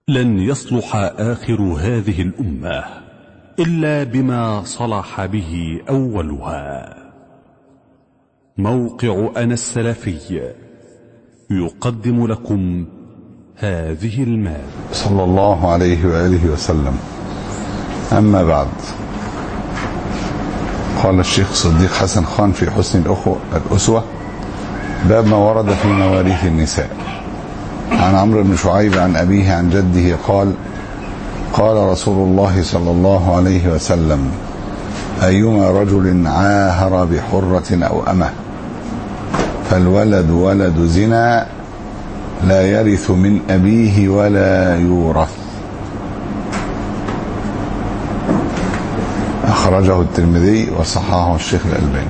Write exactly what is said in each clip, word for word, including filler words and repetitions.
لن يصلح آخر هذه الأمة إلا بما صلح به أولها. موقع أنا السلفي يقدم لكم هذه المادة. صلى الله عليه وآله وسلم. أما بعد، قال الشيخ صديق حسن خان في حسن الأخوة الأسوة: باب ما ورد في مواريث النساء. عن عمرو بن شعيب عن أبيه عن جده قال: قال رسول الله صلى الله عليه وسلم: أيما رجل عاهر بحرة أو أمة فالولد ولد زنا لا يرث من أبيه ولا يورث. أخرجه الترمذي وصححه الشيخ الألباني.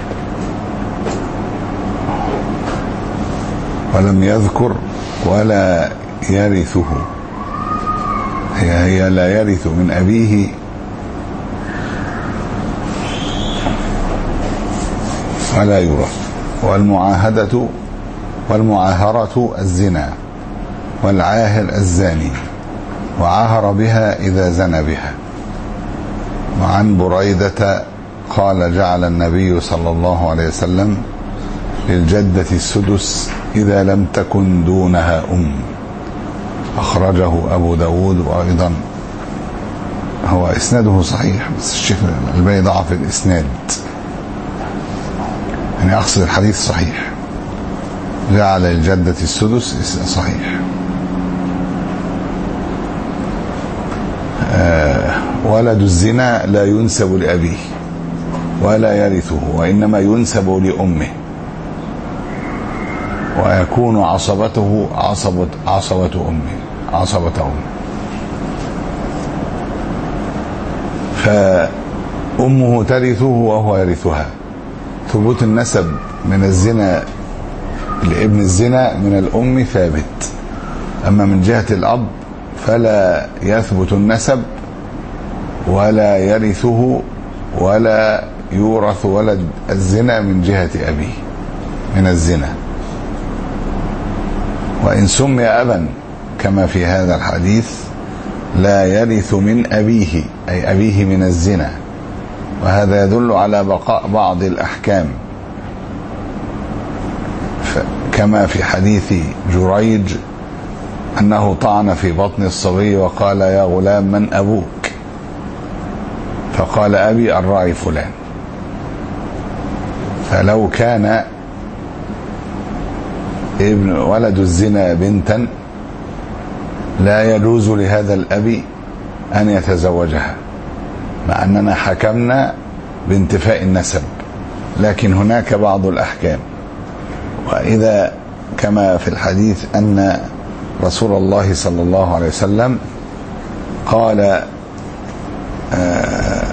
ولم يذكر ولا يرثه، هي هي لا يرث من أبيه ولا يورث. والمعاهدة والمعاهرة الزنا، والعاهر الزاني، وعاهر بها إذا زنى بها. وعن بريدة قال: جعل النبي صلى الله عليه وسلم للجدة السدس إذا لم تكن دونها أم. أخرجه أبو داود. وأيضا هو إسناده صحيح، بس الشيخ الألباني ضعف الإسناد، يعني أقصد الحديث صحيح. جعل الجدة السدس صحيح. آه ولد الزنا لا ينسب لأبيه ولا يرثه، وإنما ينسب لأمه، ويكون عصبته عصبة عصبة أمه عصبة أمه. فأمه ترثه وهو يرثها. ثبوت النسب من الزنا لابن الزنا من الأم ثابت، أما من جهة الأب فلا يثبت النسب ولا يرثه ولا يورث ولد الزنا من جهة أبيه من الزنا. وإن سمي أبا كما في هذا الحديث لا يرث من أبيه، أي أبيه من الزنا. وهذا يدل على بقاء بعض الأحكام، كما في حديث جريج أنه طعن في بطن الصبي وقال: يا غلام من أبوك؟ فقال: أبي الراعي فلان. فلو كان ابن ولد الزنا بنتا لا يجوز لهذا الأب أن يتزوجها، مع أننا حكمنا بانتفاء النسب، لكن هناك بعض الأحكام. وإذا كما في الحديث أن رسول الله صلى الله عليه وسلم قال آه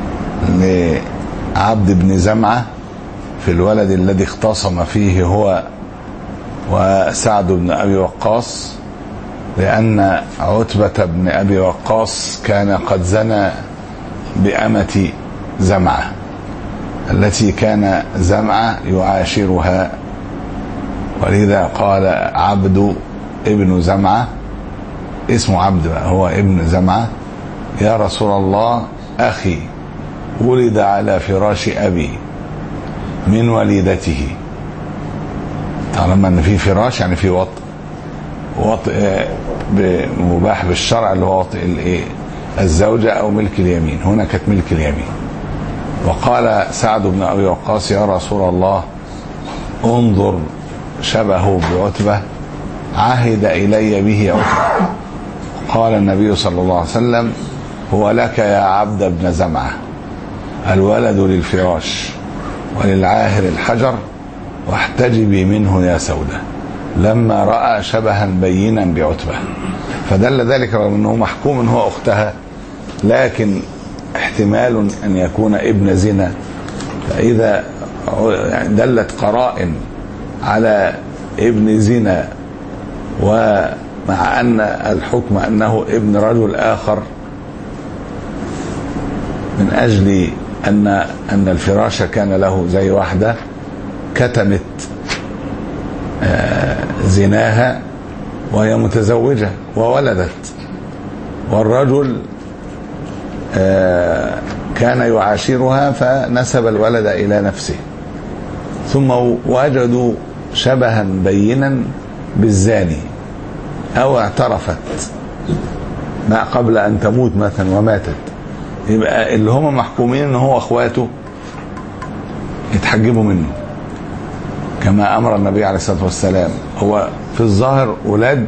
لعبد بن زمعة في الولد الذي اختصم فيه هو وسعد بن أبي وقاص، لأن عتبة بن أبي وقاص كان قد زنى بأمة زمعة التي كان زمعة يعاشرها، ولذا قال عبد ابن زمعة، اسمه عبد هو ابن زمعة: يا رسول الله، أخي ولد على فراش أبي من وليدته. طالما أن في فراش يعني في وطء، وطء مباح بالشرع اللي هو وطء الزوجة أو ملك اليمين. هنا كانت ملك اليمين. وقال سعد بن أبي وقاص: يا رسول الله، انظر شبهه بعتبة، عهد إلي به عتبة. قال النبي صلى الله عليه وسلم: هو لك يا عبد بن زمعة، الولد للفراش وللعاهر الحجر، واحتجبي منه يا سودة، لما رأى شبها بينا بعتبة. فدل ذلك رغم أنه محكوم أنه هو أختها، لكن احتمال أن يكون ابن زنا. فإذا دلت قرائن على ابن زنا، ومع أن الحكم أنه ابن رجل آخر، من أجل أن أن الفراش كان له زي واحدة كتمت زناها وهي متزوجة وولدت، والرجل كان يعاشرها فنسب الولد إلى نفسه، ثم وجدوا شبها بينا بالزاني أو اعترفت ما قبل أن تموت مثلا وماتت، يبقى اللي هم محكومين ان هو اخواته يتحجبوا منه كما امر النبي عليه الصلاه والسلام. هو في الظاهر اولاد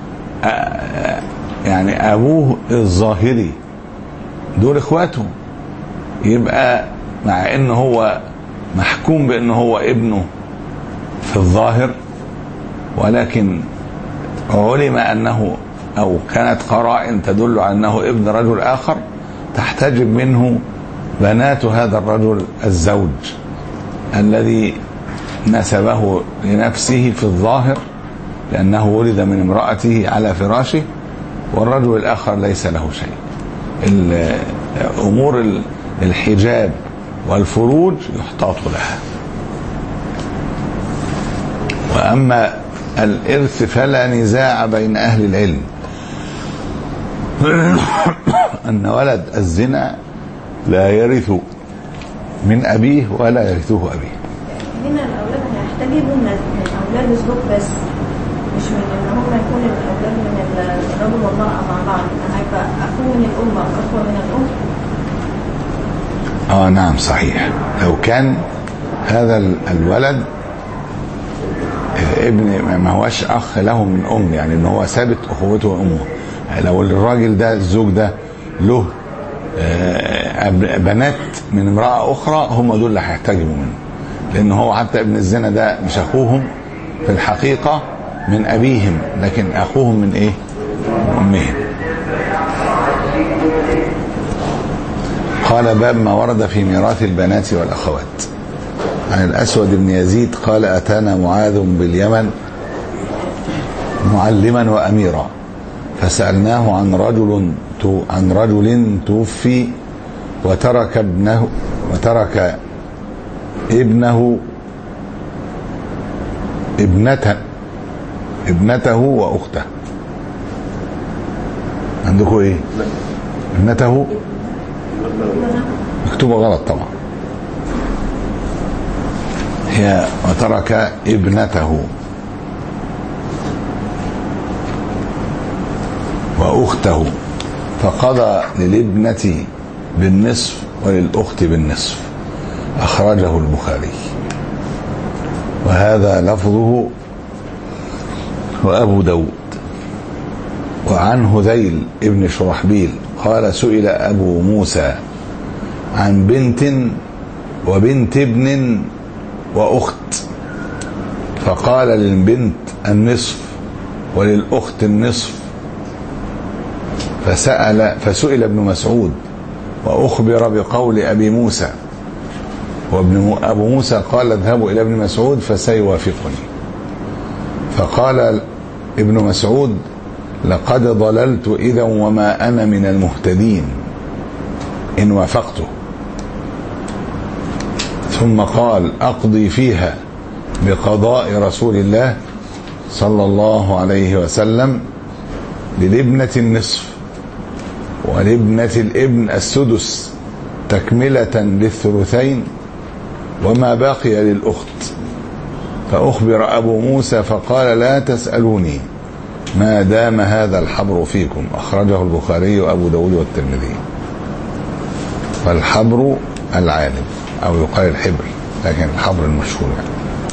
يعني ابوه الظاهري دول اخواته، يبقى مع ان هو محكوم بان هو ابنه في الظاهر، ولكن علم انه او كانت قرائن تدل على انه ابن رجل اخر تحتجب منه بنات هذا الرجل الزوج الذي نسبه لنفسه في الظاهر لأنه ولد من امرأته على فراشه، والرجل الآخر ليس له شيء. أمور الحجاب والفروج يحتاط لها. وأما الإرث فلا نزاع بين أهل العلم أن ولد الزنا لا يرث من أبيه ولا يرثه أبيه. هنا الأولاد هيحتجبوا من أولاد الزوج بس، مش من إن هم يكونوا الأولاد من الرجل والمرأة مع بعض، هيبقى أخوه من الأم أو أخوه من الأم. آه نعم صحيح. لو كان هذا الولد ابن ما هوش أخ له من أم، يعني إن هو ثابت أخوته وأمه، لو الراجل ده الزوج ده له بنات من امرأة أخرى هم دول اللي هيحتجبوا منه، لأن هو حتى ابن الزنا ده مش أخوهم في الحقيقة من أبيهم، لكن أخوهم من إيه؟ من أمهم. قال باب ما ورد في ميراث البنات والأخوات. عن الأسود بن يزيد قال أتانا معاذ باليمن معلما وأميرا فسألناه عن رجل عن رجل توفي وترك ابنه وترك ابنه ابنته ابنته واخته. عندكم ايه؟ ابنته مكتوبه غلط طبعا، هي وترك ابنته واخته فقضى للابنة بالنصف وللأخت بالنصف. أخرجه البخاري. وهذا لفظه وأبو داود. وعن هذيل ابن شرحبيل قال سئل أبو موسى عن بنت وبنت ابن وأخت، فقال للبنت النصف وللأخت النصف. فسأل فسئل ابن مسعود وأخبر بقول أبي موسى، وابن أبو موسى قال اذهبوا إلى ابن مسعود فسيوافقني. فقال ابن مسعود لقد ضللت إذا وما أنا من المهتدين إن وافقته. ثم قال أقضي فيها بقضاء رسول الله صلى الله عليه وسلم للابنة النصف ولابنة الابن السدس تكملة للثلثين وما بقي للأخت. فأخبر أبو موسى فقال لا تسألوني ما دام هذا الحبر فيكم. أخرجه البخاري وأبو داود والترمذي. فالحبر العالم أو يقال الحبر، لكن الحبر المشهور يعني.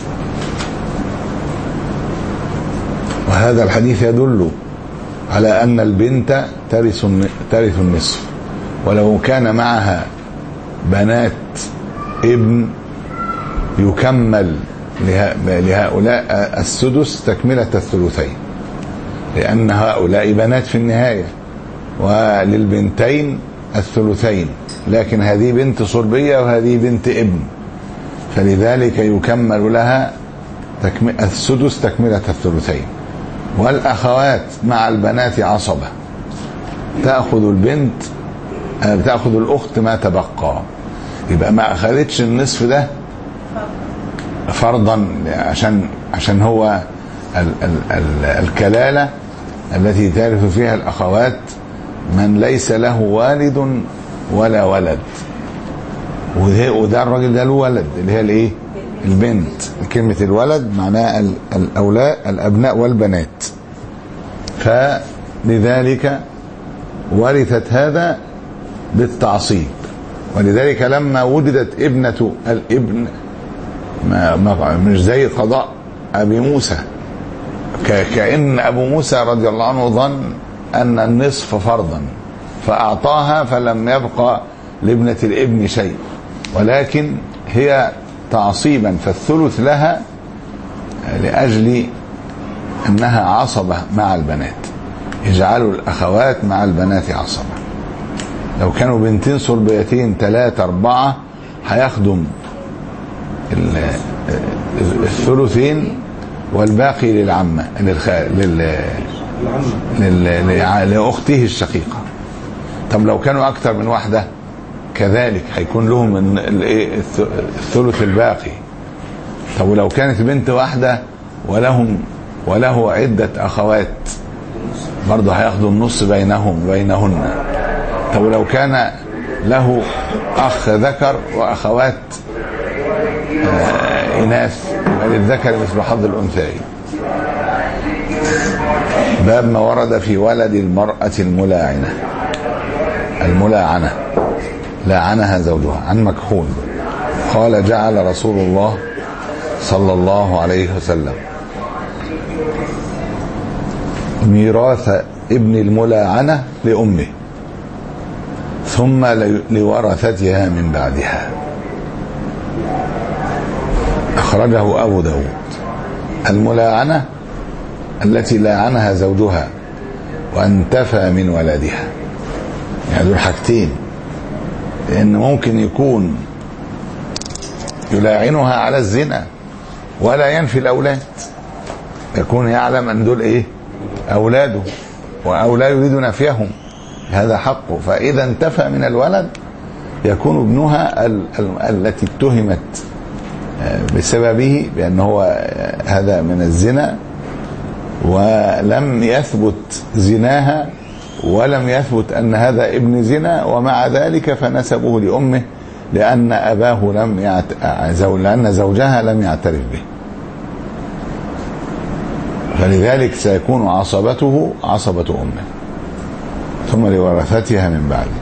وهذا الحديث يدل على أن البنت ترث ترث النصف، ولو كان معها بنات ابن يكمل لهؤلاء السدس تكملة الثلثين، لأن هؤلاء بنات في النهاية، وللبنتين الثلثين، لكن هذه بنت صلبية وهذه بنت ابن، فلذلك يكمل لها السدس تكملة الثلثين. والأخوات مع البنات عصبة، تأخذ البنت تأخذ الأخت ما تبقى، يبقى ما أخذتش النصف ده فرضا عشان عشان هو ال ال ال الكلالة التي ترث فيها الأخوات من ليس له والد ولا ولد، وده, وده الراجل ده له ولد اللي هي الايه؟ البنت. كلمة الولد معناها الأولاد الأبناء والبنات، فلذلك ورثت هذا بالتعصيب. ولذلك لما وجدت ابنة الابن ما ما مش زي قضاء أبي موسى، كأن أبو موسى رضي الله عنه ظن أن النصف فرضا فأعطاها فلم يبقى لابنة الابن شيء، ولكن هي تعصيبا فالثلث لها لأجل أنها عصبة مع البنات، يجعلوا الأخوات مع البنات عصبة. لو كانوا بنتين صلبيتين ثلاثة أربعة هيخدم الثلثين والباقي للعمة لل... لل... لأخته الشقيقة. طب لو كانوا أكثر من واحدة كذلك هيكون لهم الثلث الباقي. طب ولو كانت بنت واحدة ولهم وله عدة أخوات برضه هياخدوا النص بينهم بينهن. طب ولو كان له أخ ذكر وأخوات آه إناث وللذكر مثل حظ الأنثيين. باب ما ورد في ولد المرأة الملاعنة الملاعنة لاعنها زوجها. عن مكحول قال جعل رسول الله صلى الله عليه وسلم ميراث ابن الملاعنة لأمه ثم لورثتها من بعدها. أخرجه أبو داود. الملاعنة التي لاعنها زوجها وانتفى من ولدها، يعني دول حاجتين، لأن ممكن يكون يلاعنها على الزنا ولا ينفي الأولاد، يكون يعلم أن دول إيه؟ أولاده وأولا يريد نفيهم، هذا حقه. فإذا انتفى من الولد يكون ابنها ال ال التي اتهمت بسببه بأنه هو هذا من الزنا ولم يثبت زناها ولم يثبت أن هذا ابن زنا، ومع ذلك فنسبه لأمه لأن أباه لم يعت... لأن زوجها لم يعترف به، فلذلك سيكون عصبته عصبة أمه ثم لورثتها من بعده.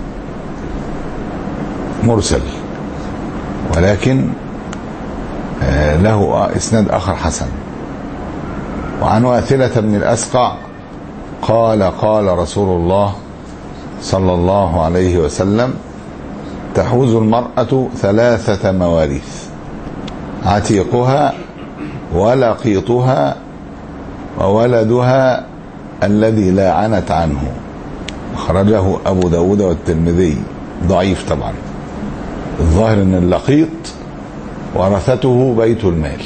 مرسل ولكن له إسناد آخر حسن. وعن واثلة بن الأسقع قال قال رسول الله صلى الله عليه وسلم تحوز المرأة ثلاثة مواريث: عتيقها ولقيطها وولدها الذي لاعنت عنه. أخرجه أبو داود والترمذي. ضعيف طبعا. الظاهر أن اللقيط ورثته بيت المال،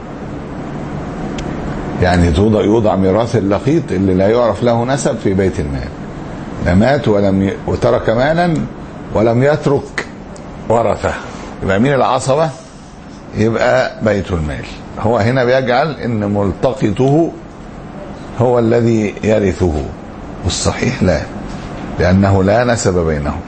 يعني يوضع, يوضع ميراث اللقيط اللي لا يعرف له نسب في بيت المال، لا مات ولم ي... وترك مالا ولم يترك ورثه، يبقى مين العصبة؟ يبقى بيت المال. هو هنا بيجعل ان ملتقطه هو الذي يرثه، والصحيح لا، لأنه لا نسب بينهم.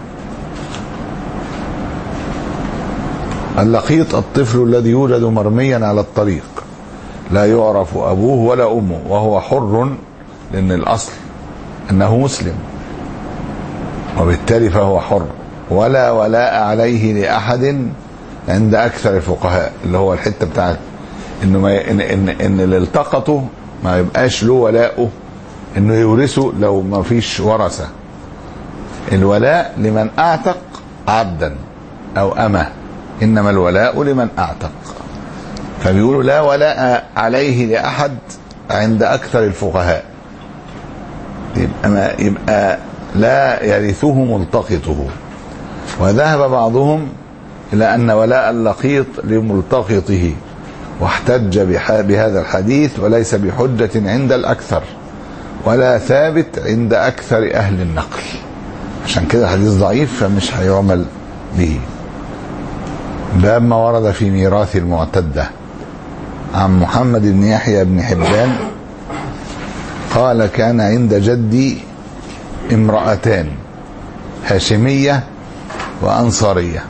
اللقيط الطفل الذي يوجد مرميا على الطريق لا يعرف أبوه ولا أمه وهو حر، لأن الأصل أنه مسلم وبالتالي فهو حر، ولا ولاء عليه لأحد عند أكثر الفقهاء، اللي هو الحتة بتاعت إنه ما إن إن, إن اللي التقطه ما يبقاش له ولاؤه إنه يورثه لو ما فيش ورثة. الولاء لمن أعتق عبدا أو أمه، إنما الولاء لمن أعتق. فبيقولوا لا ولاء عليه لأحد عند أكثر الفقهاء، يبقى, ما يبقى لا يرثه ملتقطه. وذهب بعضهم إلى أن ولاء اللقيط لملتقطه، واحتج بهذا الحديث وليس بحجة عند الأكثر ولا ثابت عند أكثر أهل النقل، عشان كده الحديث ضعيف فمش هيعمل به. باب ما ورد في ميراث المعتدة. عن محمد بن يحيى بن حبان قال كان عند جدي امرأتان هاشمية وأنصارية،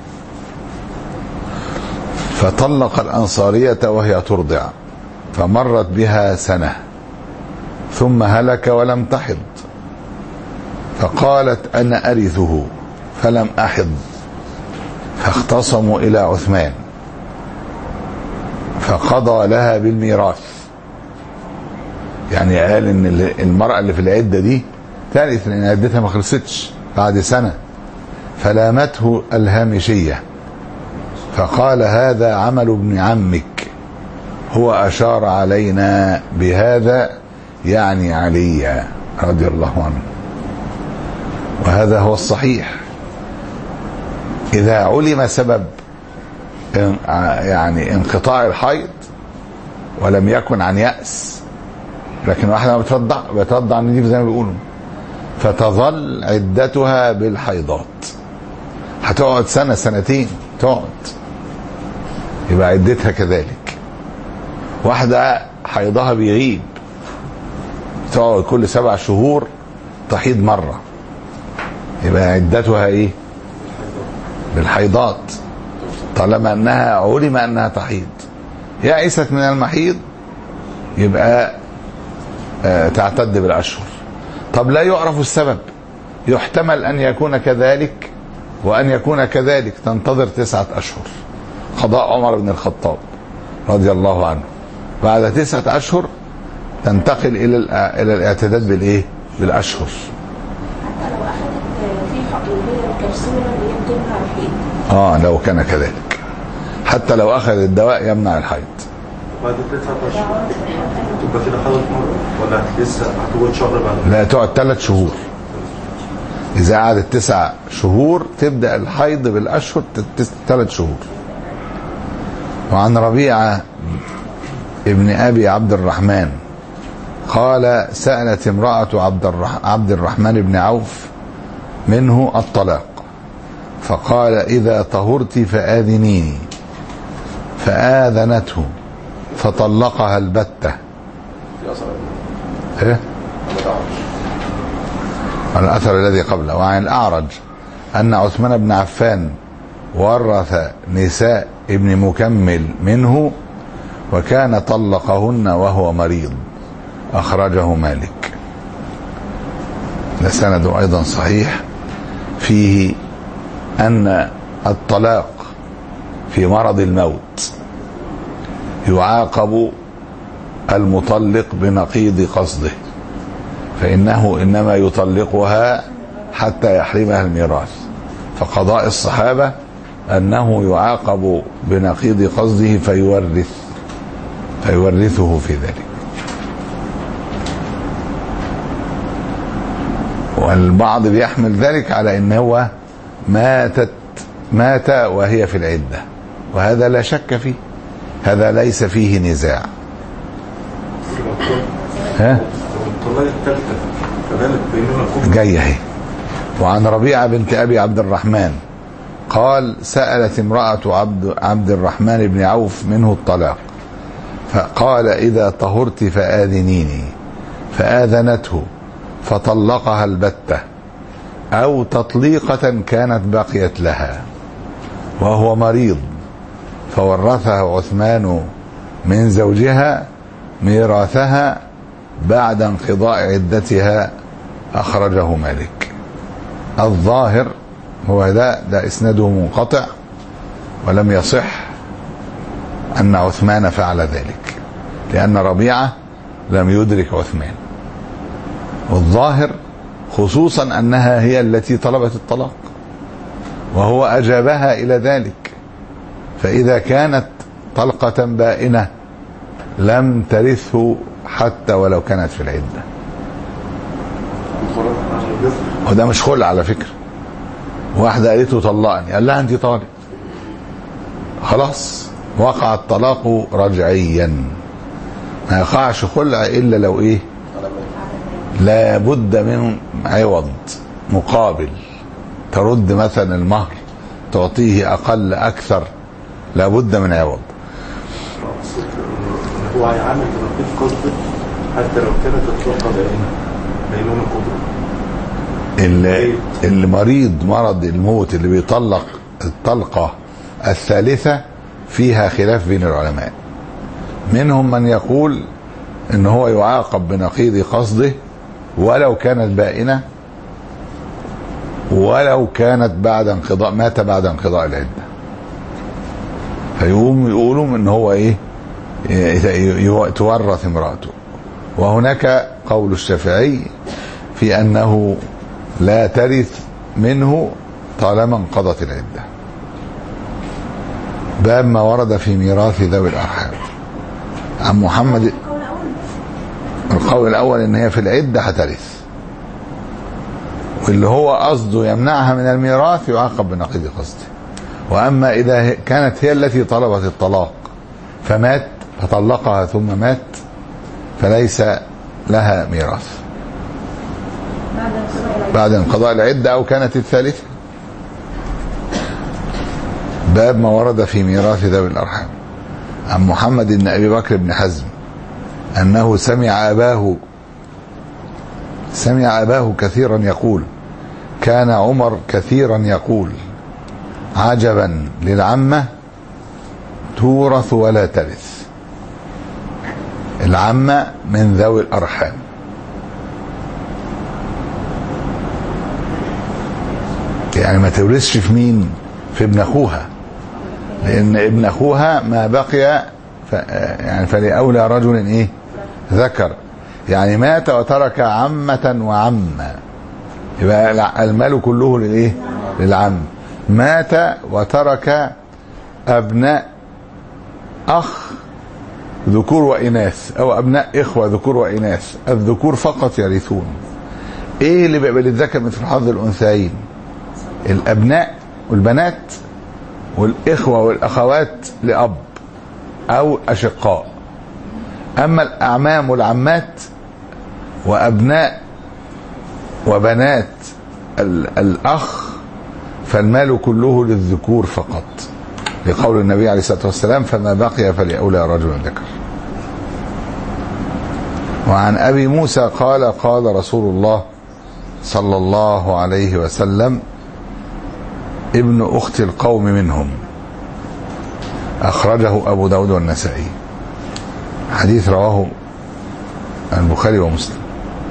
فطلق الأنصارية وهي ترضع، فمرت بها سنة ثم هلك ولم تحض، فقالت أنا أرثه فلم أحض، فاختصموا إلى عثمان فقضى لها بالميراث. يعني قال ان المرأة اللي في العدة دي ثالث لان عدتها ما خلصتش بعد سنة، فلامته الهامشية فقال هذا عمل ابن عمك، هو أشار علينا بهذا يعني علي رضي الله عنه. وهذا هو الصحيح. إذا علم سبب يعني انقطاع الحيض ولم يكن عن يأس، لكن واحدة ما بترضع بترضع نجيب زي ما بيقولوا، فتظل عدتها بالحيضات، هتقعد سنة سنتين تقعد، يبقى عدتها كذلك. واحدة حيضها بيغيب تقعد كل سبع شهور تحيض مرة، يبقى عدتها ايه؟ بالحيضات، طالما انها علم انها تحيض. يئست من المحيض يبقى آه تعتد بالاشهر. طب لا يعرف السبب، يحتمل ان يكون كذلك وان يكون كذلك، تنتظر تسعة اشهر، قضاء عمر بن الخطاب رضي الله عنه. بعد تسعة اشهر تنتقل الى الى الاعتداد بالايه؟ بالاشهر. حتى لو اخذت في حقيقيه الكبسوله اللي يمنع الحيض، اه لو كان كذلك، حتى لو اخذ الدواء يمنع الحيض. بعد تسعة اشهر تبقى كده حاضت مره ولا لسه هتقعد شهر بعد؟ لا، تقعد ثلاث شهور. اذا قعدت تسع شهور تبدا الحيض بالاشهر ثلاث شهور. وعن ربيعه ابن ابي عبد الرحمن قال سالت امراه عبد الرحمن بن عوف منه الطلاق، فقال اذا طهرت فاذنيني، فآذنته فطلقها البتة. ايه الأثر الذي قبله. وعن الأعرج أن عثمان بن عفان ورث نساء ابن مكمل منه وكان طلقهن وهو مريض، أخرجه مالك. لسند أيضا صحيح فيه أن الطلاق في مرض الموت يعاقب المطلق بنقيض قصده، فإنه إنما يطلقها حتى يحرمها الميراث، فقضاء الصحابة أنه يعاقب بنقيض قصده فيورث فيورثه في ذلك. والبعض بيحمل ذلك على أنه ماتت مات وهي في العدة، وهذا لا شك فيه، هذا ليس فيه نزاع. ها جايه اهي. وعن ربيعه بنت ابي عبد الرحمن قال سالت امراه عبد عبد الرحمن بن عوف منه الطلاق، فقال اذا طهرت فاذنيني، فاذنته فطلقها البته او تطليقه كانت بقيت لها وهو مريض، فورثه عثمان من زوجها ميراثها بعد انقضاء عدتها، أخرجه مالك. الظاهر هو ده ده إسناده منقطع ولم يصح أن عثمان فعل ذلك، لأن ربيعة لم يدرك عثمان. والظاهر خصوصا أنها هي التي طلبت الطلاق وهو أجابها إلى ذلك، فإذا كانت طلقة بائنة لم ترثه حتى ولو كانت في العدة. وده مش خلع على فكرة. واحدة قالت له طلقني، قال لها انت طالق، خلاص وقع الطلاق رجعيا. ما يقعش خلع إلا لو ايه؟ لا بد من عوض مقابل، ترد مثلا المهر، تعطيه أقل أكثر، لا بد من عوض. هو هيعمل بنقيض قصده حتى لو كانت الطلقة بينونة بينونة كبرى. اللي المريض مرض الموت اللي بيطلق الطلقة الثالثة فيها خلاف بين العلماء. منهم من يقول ان هو يعاقب بنقيض قصده ولو كانت بائنة، ولو كانت بعد انقضاء مات بعد انقضاء العدة، فيقوم يقولوا ان هو ايه تورث امرأته. وهناك قول الشافعي في انه لا ترث منه طالما انقضت العدة. باب ما ورد في ميراث ذوي الارحام. عن محمد القول الاول ان هي في العدة هترث، واللي هو قصده يمنعها من الميراث يعاقب بنقيض قصده. واما اذا كانت هي التي طلبت الطلاق فمات فطلقها ثم مات فليس لها ميراث بعد انقضاء العدة او كانت الثالثة. باب ما ورد في ميراث ذوي الارحام. عن محمد بن ابي بكر بن حزم انه سمع اباه سمع اباه كثيرا يقول كان عمر كثيرا يقول عجبا للعمة تورث ولا ترث. العمة من ذوي الارحام، يعني ما تورثش في مين؟ في ابن اخوها، لان ابن اخوها ما بقي ف... يعني فلأولى رجل ايه ذكر، يعني مات وترك عمة وعمة، يبقى المال كله للايه للعم. مات وترك ابناء اخ ذكور واناث او ابناء اخوة ذكور واناث، الذكور فقط يرثون. ايه اللي بيبقى للذكر مثل حظ الانثيين؟ الابناء والبنات والاخوة والاخوات لاب او اشقاء. اما الاعمام والعمات وابناء وبنات الاخ فالمال كله للذكور فقط، لقول النبي عليه الصلاة والسلام فما بقي فلأولى رجل ذكر. وعن ابي موسى قال قال رسول الله صلى الله عليه وسلم ابن اخت القوم منهم. اخرجه ابو داود والنسائي. حديث رواه البخاري ومسلم.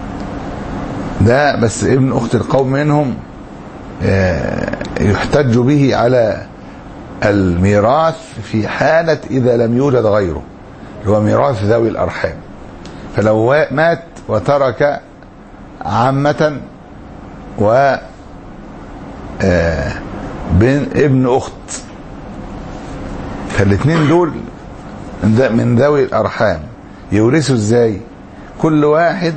ده بس ابن اخت القوم منهم يحتج به على الميراث في حالة اذا لم يوجد غيره، هو ميراث ذوي الارحام. فلو مات وترك عمة و بين ابن اخت، فالاثنين دول من ذوي الارحام يورثوا ازاي؟ كل واحد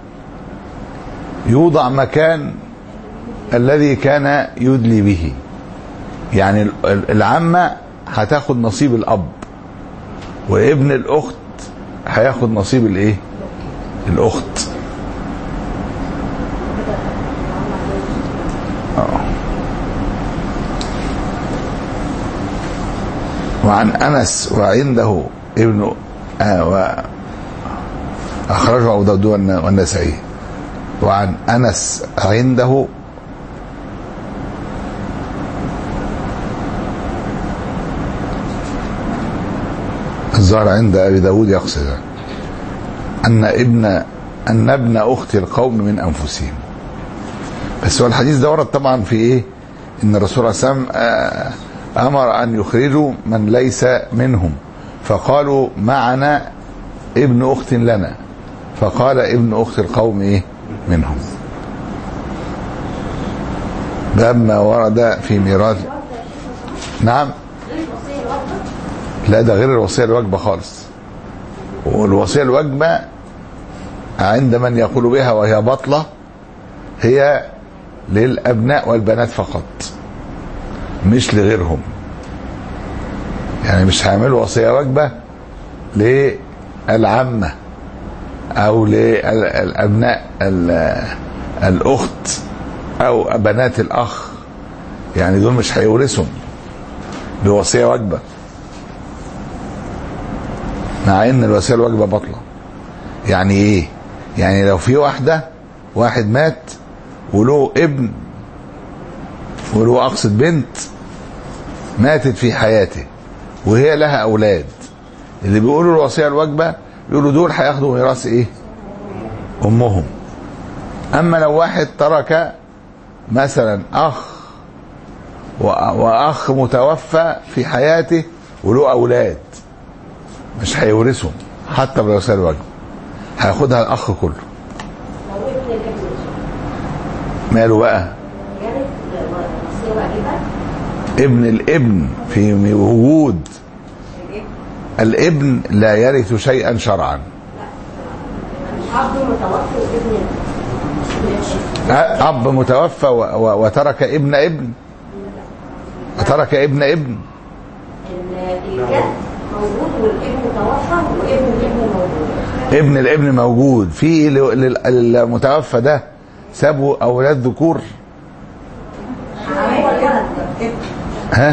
يوضع مكان الذي كان يدلي به. يعني العمة هتاخد نصيب الاب، وابن الاخت هياخد نصيب الايه الاخت. وعن انس وعنده ابن آه واخرجه ابو داود والنسائي. وعن انس عنده الظاهر عند ابي داود يقصد ان ابن ان ابن اخت القوم من انفسهم. بس هو الحديث ده ورد طبعا في ايه؟ ان الرسول صلى الله عليه وسلم امر ان يخرجوا من ليس منهم، فقالوا معنا ابن اخت لنا، فقال ابن اخت القوم ايه منهم. باب ما ورد في ميراث. نعم، لا ده غير الوصية الواجبة خالص. والوصية الواجبة عند من يقول بها وهي بطلة هي للأبناء والبنات فقط، مش لغيرهم. يعني مش هيعملوا وصية واجبة للعمة أو للأبناء الأخت أو بنات الأخ، يعني دول مش هيورثهم بوصية واجبة، مع ان الوصية الواجبة بطلة. يعني ايه؟ يعني لو في واحدة واحد مات وله ابن وله اقصد بنت ماتت في حياته وهي لها اولاد، اللي بيقولوا الوصية الواجبة يقولوا دول هياخدوا ميراث ايه؟ امهم. اما لو واحد ترك مثلا اخ واخ متوفى في حياته وله اولاد مش هيورثهم حتى بالوصية الواجبة، هياخدها الاخ كله. ماله بقى؟ ابن الابن في وجود الابن لا يرث شيئا شرعا. اب متوفى وابن اب متوفى وترك ابن ابن وترك ابن ابن الجد موجود والابن توفى وابن الابن موجود. ابن الابن موجود في المتوفى ده سابوا اولاد ذكور؟ ها؟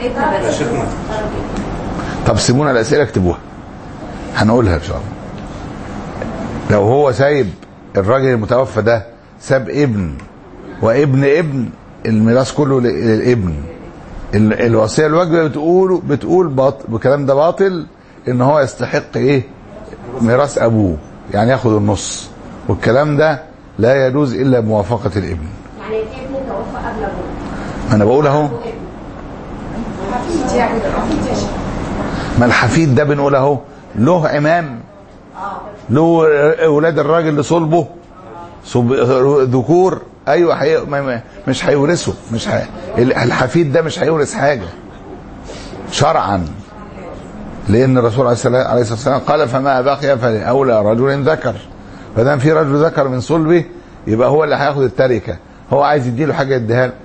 طب سيبونا الاسئله اكتبوها هنقولها ان شاء الله. لو هو سايب الراجل المتوفى ده ساب ابن وابن ابن الميراث كله للابن. الوصيه الواجبه بتقول بتقول باطل الكلام ده باطل، ان هو يستحق ايه؟ ميراث ابوه، يعني ياخد النص، والكلام ده لا يجوز الا بموافقه الابن. يعني الابن توفى قبل ابوه. ما انا بقول اهو. ما الحفيد ده بنقول اهو له امام، له اولاد الراجل اللي صلبه ذكور، ايوه حي... مش هيورثه، مش هي... الحفيد ده مش هيورث حاجه شرعا، لان الرسول عليه الصلاه والسلام قال فما بقي فلاولى رجل ذكر، فدام في رجل ذكر من صلبه يبقى هو اللي هياخد التركه، هو عايز يديله حاجه يديها له.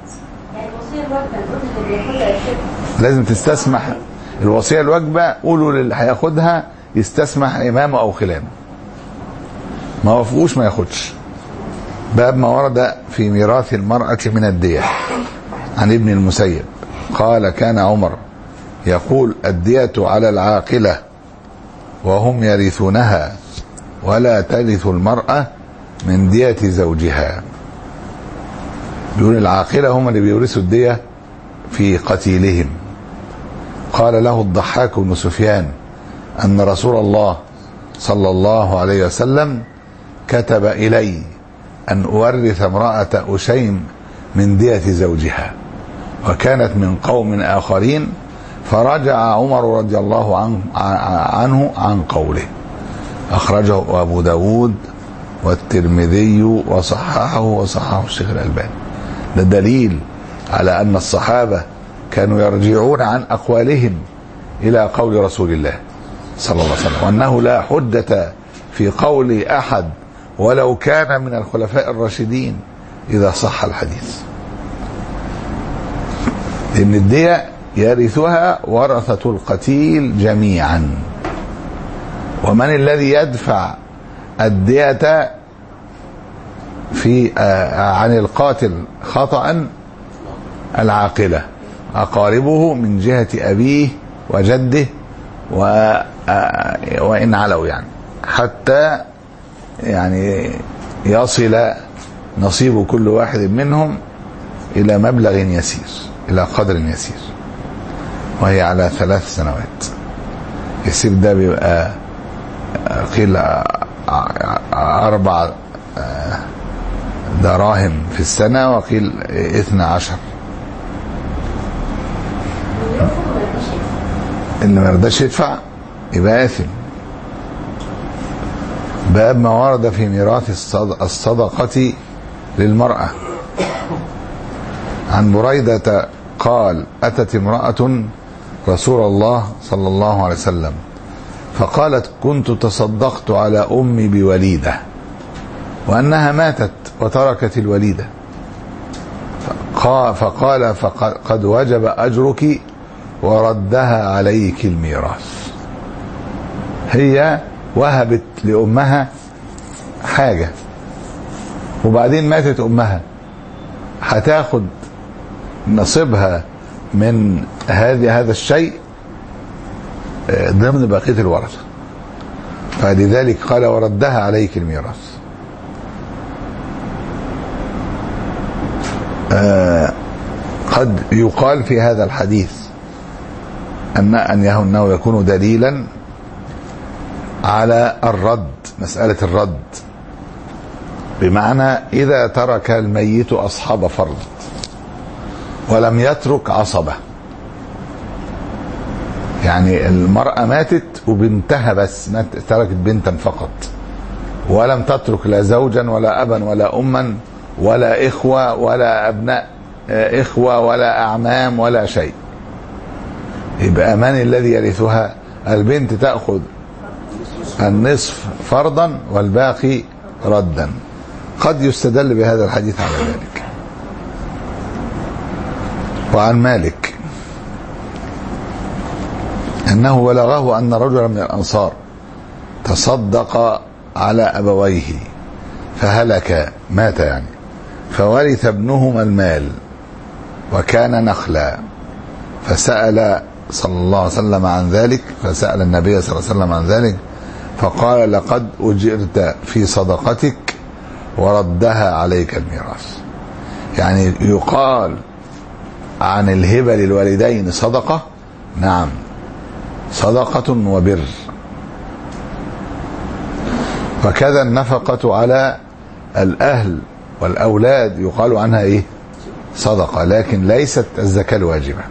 لازم تستسمح الوصيه الواجبه، قولوا للي هياخدها يستسمح امامه او خلانه، ما وافقوش ما ياخدش. باب ما ورد في ميراث المرأة من الدية. عن ابن المسيب قال كان عمر يقول الدية على العاقلة وهم يرثونها ولا ترث المرأة من دية زوجها. يقول العاقلة هم اللي بيورثوا الدية في قتيلهم. قال له الضحاك بن سفيان أن رسول الله صلى الله عليه وسلم كتب إلي أن أورث امرأة أشيم من دية زوجها، وكانت من قوم آخرين، فرجع عمر رضي الله عنه, عنه عن قوله. أخرجه أبو داود والترمذي وصححه وصححه الشيخ الألباني. ده دليل على أن الصحابة كانوا يرجعون عن أقوالهم إلى قول رسول الله صلى الله عليه وسلم، وأنه لا حجة في قول أحد ولو كان من الخلفاء الراشدين إذا صح الحديث، لأن الدية يرثها ورثة القتيل جميعا. ومن الذي يدفع الدية في عن القاتل خطأ؟ العاقلة، أقاربه من جهة أبيه وجده وإن علوا، يعني حتى يعني يصل نصيب كل واحد منهم إلى مبلغ يسير، إلى قدر يسير، وهي على ثلاث سنوات. يسير ده بيبقى قيل أربع دراهم في السنة، وقيل اثنى عشر. اللي ما يرضاش يدفع يبقى آثم. باب ما ورد في ميراث الصدقة للمرأة. عن بريدة قال أتت امرأة رسول الله صلى الله عليه وسلم فقالت كنت تصدقت على أمي بوليدة وأنها ماتت وتركت الوليدة، فقال فقد وجب أجرك وردها عليك الميراث. هي وهبت لأمها حاجة وبعدين ماتت أمها، هتاخد نصيبها من هذه هذا الشيء ضمن بقية الورثة، فلذلك قال وردها عليك الميراث. آه قد يقال في هذا الحديث أن أنه يكون دليلا على الرد، مسألة الرد، بمعنى إذا ترك الميت أصحاب فرض ولم يترك عصبة، يعني المرأة ماتت وبنتها بس، تركت بنتا فقط ولم تترك لا زوجا ولا أبا ولا أما ولا إخوة ولا أبناء إخوة ولا أعمام ولا شيء، يبقى من الذي يرثها؟ البنت تأخذ النصف فرضا والباقي ردا. قد يستدل بهذا الحديث على ذلك. وعن مالك أنه بلغه أن رجلا من الأنصار تصدق على أبويه فهلك، مات يعني، فورث ابنهما المال وكان نخلا، فسأل صلى الله عليه وسلم عن ذلك، فسأل النبي صلى الله عليه وسلم عن ذلك فقال لقد أجرت في صدقتك وردها عليك الميراث. يعني يقال عن الهبة للوالدين صدقة، نعم صدقة وبر. وكذا النفقة على الأهل والأولاد يقال عنها إيه؟ صدقة، لكن ليست الزكاة الواجبة.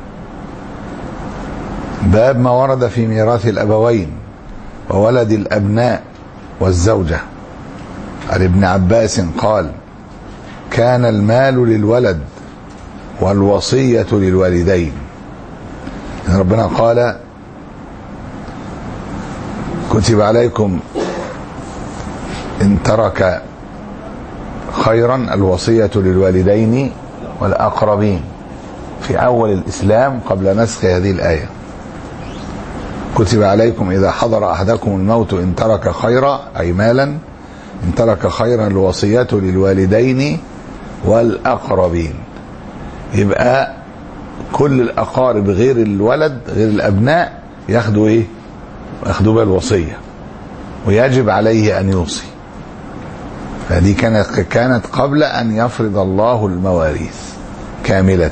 باب ما ورد في ميراث الأبوين وولد الأبناء والزوجة. عن ابن عباس قال كان المال للولد والوصية للوالدين. ربنا قال كتب عليكم إن ترك خيرا الوصية للوالدين والأقربين في أول الإسلام قبل نسخ هذه الآية. كتب عليكم إذا حضر أحدكم الموت إن ترك خيرا، أي مالا، إن ترك خيرا الوصية للوالدين والأقربين. يبقى كل الأقارب غير الولد غير الأبناء ياخدوا إيه؟ ياخدوا بالوصية، ويجب عليه أن يوصي. فدي كانت كانت قبل أن يفرض الله المواريث كاملة.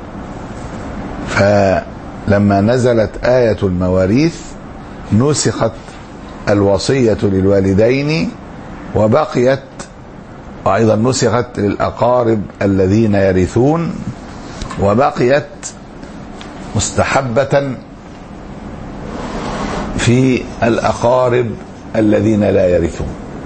فلما نزلت آية المواريث نسخت الوصية للوالدين وبقيت، وأيضا نسخت للأقارب الذين يرثون، وبقيت مستحبة في الأقارب الذين لا يرثون.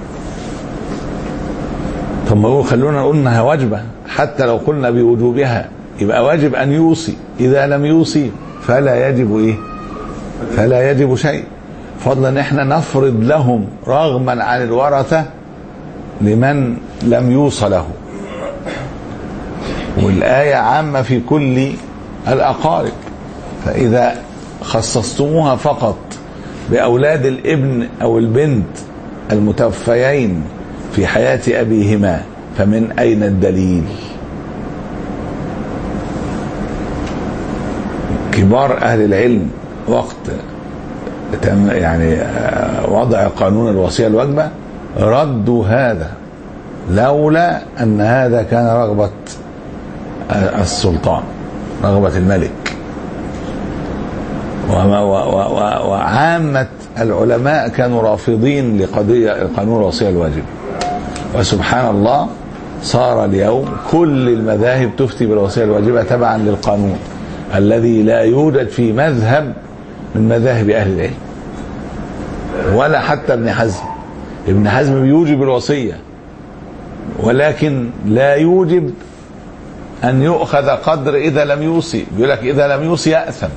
ثم خلونا نقول انها واجبة، حتى لو قلنا بوجوبها يبقى واجب ان يوصي، اذا لم يوصي فلا يجب ايه؟ فلا يجب شيء، فضلا ان احنا نفرض لهم رغما عن الورثة لمن لم يوصى له. والآية عامة في كل الأقارب، فإذا خصصتموها فقط بأولاد الابن أو البنت المتوفيين في حياة أبيهما فمن أين الدليل؟ كبار أهل العلم وقت يعني وضع قانون الوصية الواجبة ردوا هذا، لولا أن هذا كان رغبة السلطان، رغبة الملك. وعامة العلماء كانوا رافضين لقضية قانون الوصية الواجب. وسبحان الله صار اليوم كل المذاهب تفتي بالوصية الواجبة تبعا للقانون الذي لا يوجد في مذهب من مذاهب أهل العلم، ولا حتى ابن حزم. ابن حزم بيوجب الوصية ولكن لا يوجب أن يؤخذ قدر إذا لم يوصي، بيقول لك إذا لم يوصي يأثم،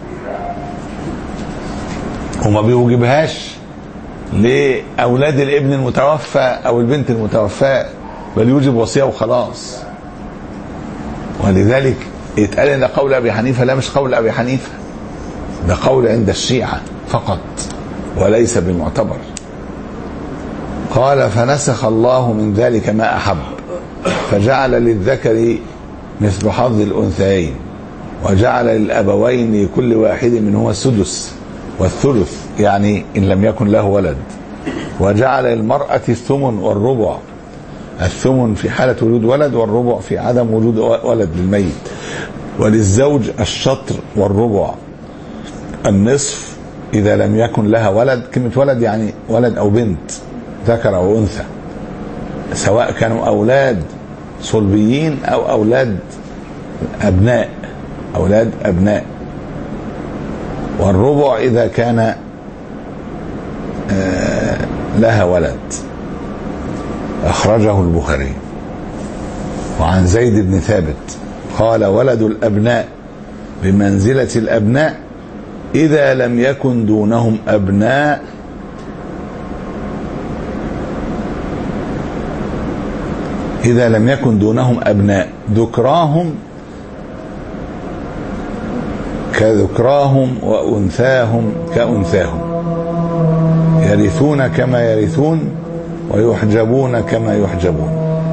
وما بيوجبهاش لأولاد الابن المتوفى أو البنت المتوفى، بل يوجب وصية وخلاص. ولذلك يتقال إن قول أبي حنيفة، لا مش قول أبي حنيفة، ده قول عند الشيعة فقط وليس بالمعتبر. قال فنسخ الله من ذلك ما أحب فجعل للذكر مثل حظ الأنثيين وجعل للأبوين كل واحد منهما السدس والثلث، يعني إن لم يكن له ولد، وجعل للمرأة الثمن والربع، الثمن في حالة وجود ولد والربع في عدم وجود ولد للميت، وللزوج الشطر والربع، النصف إذا لم يكن لها ولد. كلمة ولد يعني ولد أو بنت، ذكر أو أنثى، سواء كانوا أولاد صلبيين أو أولاد أبناء، أولاد أبناء. والربع إذا كان لها ولد. أخرجه البخاري. وعن زيد بن ثابت قال: ولد الأبناء بمنزلة الأبناء إذا لم يكن دونهم أبناء إذا لم يكن دونهم أبناء ذكراهم كذكراهم وأنثاهم كأنثاهم، يرثون كما يرثون ويحجبون كما يحجبون.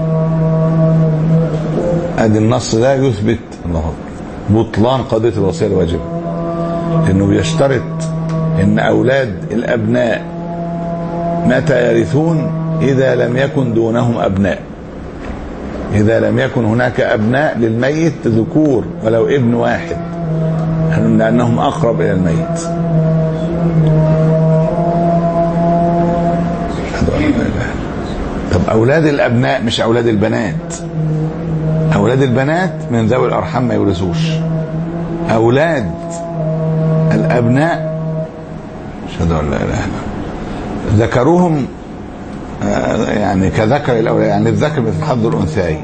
ادي النص ده يثبت الله بطلان قضية الوصية الواجبة، لأنه بيشترط ان أولاد الأبناء متى يرثون؟ إذا لم يكن دونهم أبناء، إذا لم يكن هناك أبناء للميت ذكور ولو ابن واحد، لأنهم أقرب إلى الميت. طب أولاد الأبناء مش أولاد البنات، أولاد البنات من ذوي الأرحام ما يورثوش. أولاد الأبناء أشهد أن لا إله إلا الله ذكروهم يعني كذكر الأولاد، يعني الذكر مثل حظ الأنثيين.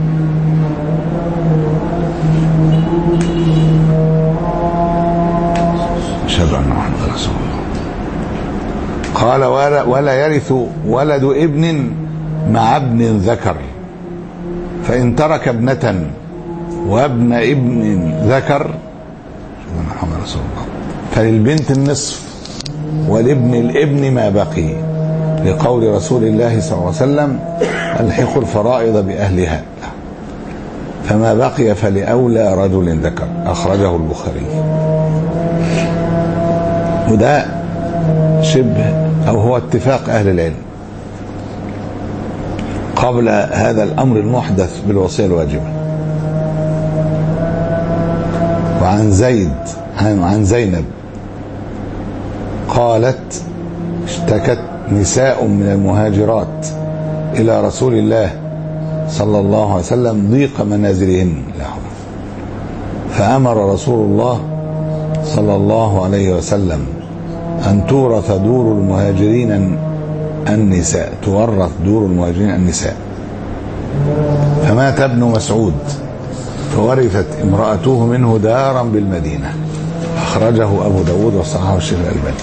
أشهد أن محمدا رسول الله. قال: ولا, ولا يرث ولد ابن مع ابن ذكر، فإن ترك ابنة وابن ابن ذكر، أشهد أن محمدا رسول الله، فللبنت النصف ولابن الابن ما بقي، لقول رسول الله صلى الله عليه وسلم: الحقوا الفرائض بأهلها، فما بقي فلأولى رجل ذكر. أخرجه البخاري. وده شبه أو هو اتفاق أهل العلم قبل هذا الأمر المحدث بالوصية الواجبة. وعن زيد عن زينب قالت: اشتكت نساء من المهاجرات إلى رسول الله صلى الله عليه وسلم ضيق منازلهن، فأمر رسول الله صلى الله عليه وسلم أن تورث دور المهاجرين النساء، تورث دور المهاجرين النساء. فمات ابن مسعود فورثت امرأته منه دارا بالمدينة. أخرجه أبو داود وصححه الشيخ الألباني.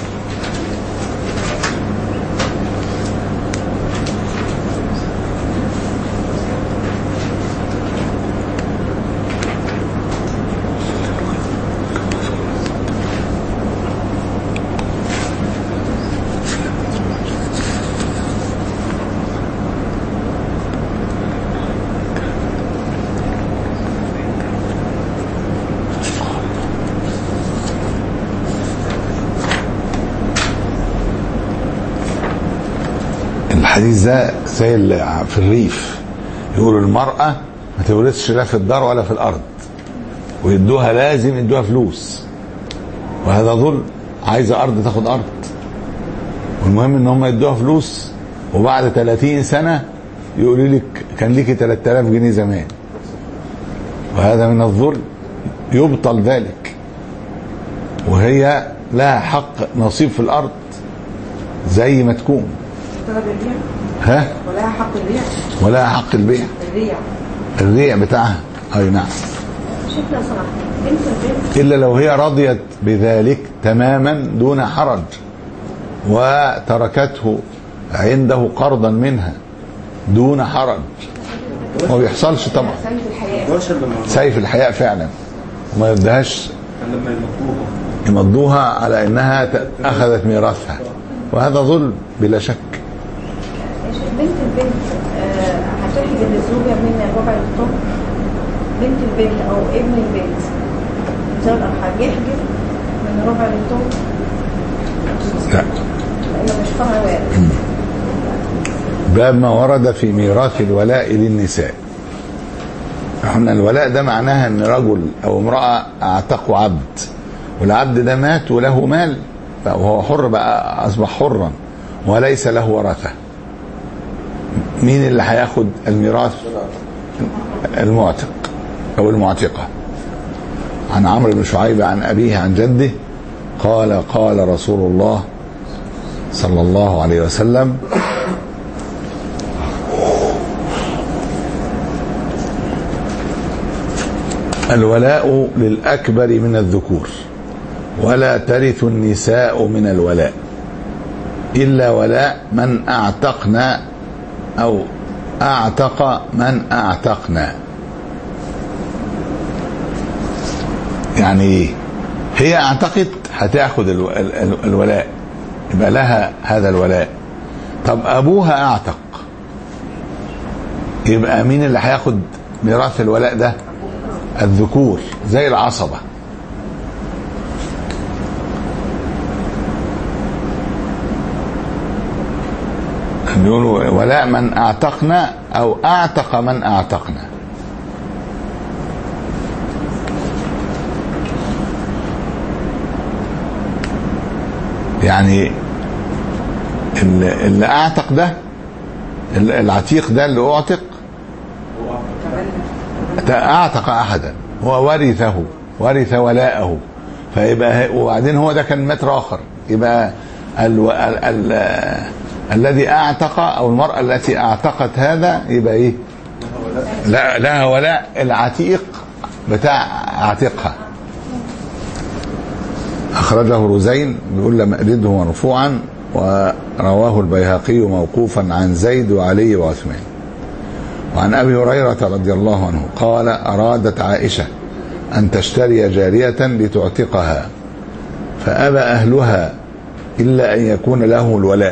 الحديث ده زي اللي في الريف يقولوا المرأة ما تورثش لا في الدار ولا في الأرض، ويدوها لازم يدوها فلوس، وهذا ظلم. عايزة أرض تاخد أرض، والمهم إن هم يدوها فلوس، وبعد ثلاثين سنة يقولوا لك كان ليكي ثلاثة آلاف جنيه زمان، وهذا من الظلم، يبطل ذلك. وهي لها حق نصيب في الأرض زي ما تكون. ها؟ ولا حق البيع، ولا حق البيع، الريع الريع بتاعها. اي نعم. شكرا صراحة. بنت البنت الا لو هي رضيت بذلك تماما دون حرج، وتركته عنده قرضا منها دون حرج، ما بيحصلش طبعا. سيف الحياء فعلا، وما يبدهاش لما يمضوها يمضوها على انها اخذت ميراثها، وهذا ظلم بلا شك. بنت البنت آه هتحجب الزوجة من ربع الطب. بنت البنت او ابن البنت ذو الارحام يحجب من ربع الطب؟ لا، لانه مش فرع وارث. باب ما ورد في ميراث الولاء للنساء. احنا الولاء ده معناها ان رجل او امرأة اعتقوا عبد، والعبد ده مات وله مال وهو حر بقى، اصبح حرا وليس له ورثة. مين اللي هياخد الميراث؟ المعتق او المعتقة. عن عمرو بن شعيب عن ابيه عن جده قال قال رسول الله صلى الله عليه وسلم: الولاء للأكبر من الذكور، ولا ترث النساء من الولاء إلا ولاء من أعتقنا أو أعتق من أعتقنا. يعني هي اعتقد هتاخد الولاء، يبقى لها هذا الولاء. طب أبوها أعتق، يبقى مين اللي هياخد ميراث الولاء ده؟ الذكور، زي العصبة. بيقولوا ولاء من اعتقنا او اعتق من اعتقنا. يعني اللي اعتق ده، العتيق ده اللي اعتق اعتق احدا، هو ورثه، ورث ولاءه، فيبقى وبعدين هو ده كان متر اخر، يبقى ال ال ال الذي اعتق او المرأة التي اعتقت هذا يبقى ايه؟ لا لها ولاء العتيق بتاع عتيقها. اخرجه رزين بيقول لم أرده مرفوعا، ورواه البيهقي موقوفا عن زيد وعلي وعثمان. وعن ابي هريرة رضي الله عنه قال: ارادت عائشة ان تشتري جارية لتعتقها، فابى اهلها الا ان يكون له الولاء،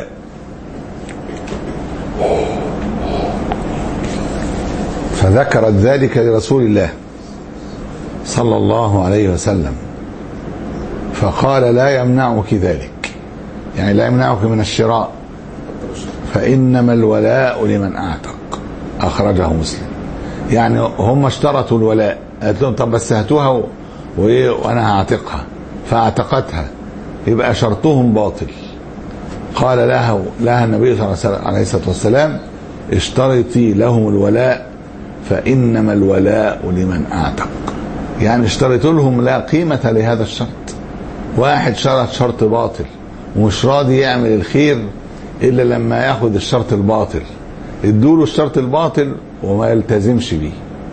فذكرت ذلك لرسول الله صلى الله عليه وسلم، فقال: لا يمنعك ذلك، يعني لا يمنعك من الشراء، فإنما الولاء لمن أعتق. أخرجه مسلم. يعني هم اشترطوا الولاء، قالت لهم طب بس هاتوها وأنا هعتقها، فاعتقتها، يبقى شرطهم باطل. قال لها لها النبي صلى الله عليه والسلام: اشترطي لهم الولاء فإنما الولاء لمن أعتق. يعني اشترط لهم لا قيمة لهذا الشرط. واحد شرط شرط باطل ومش راضي يعمل الخير إلا لما ياخد الشرط الباطل، ادوله الشرط الباطل وما يلتزمش به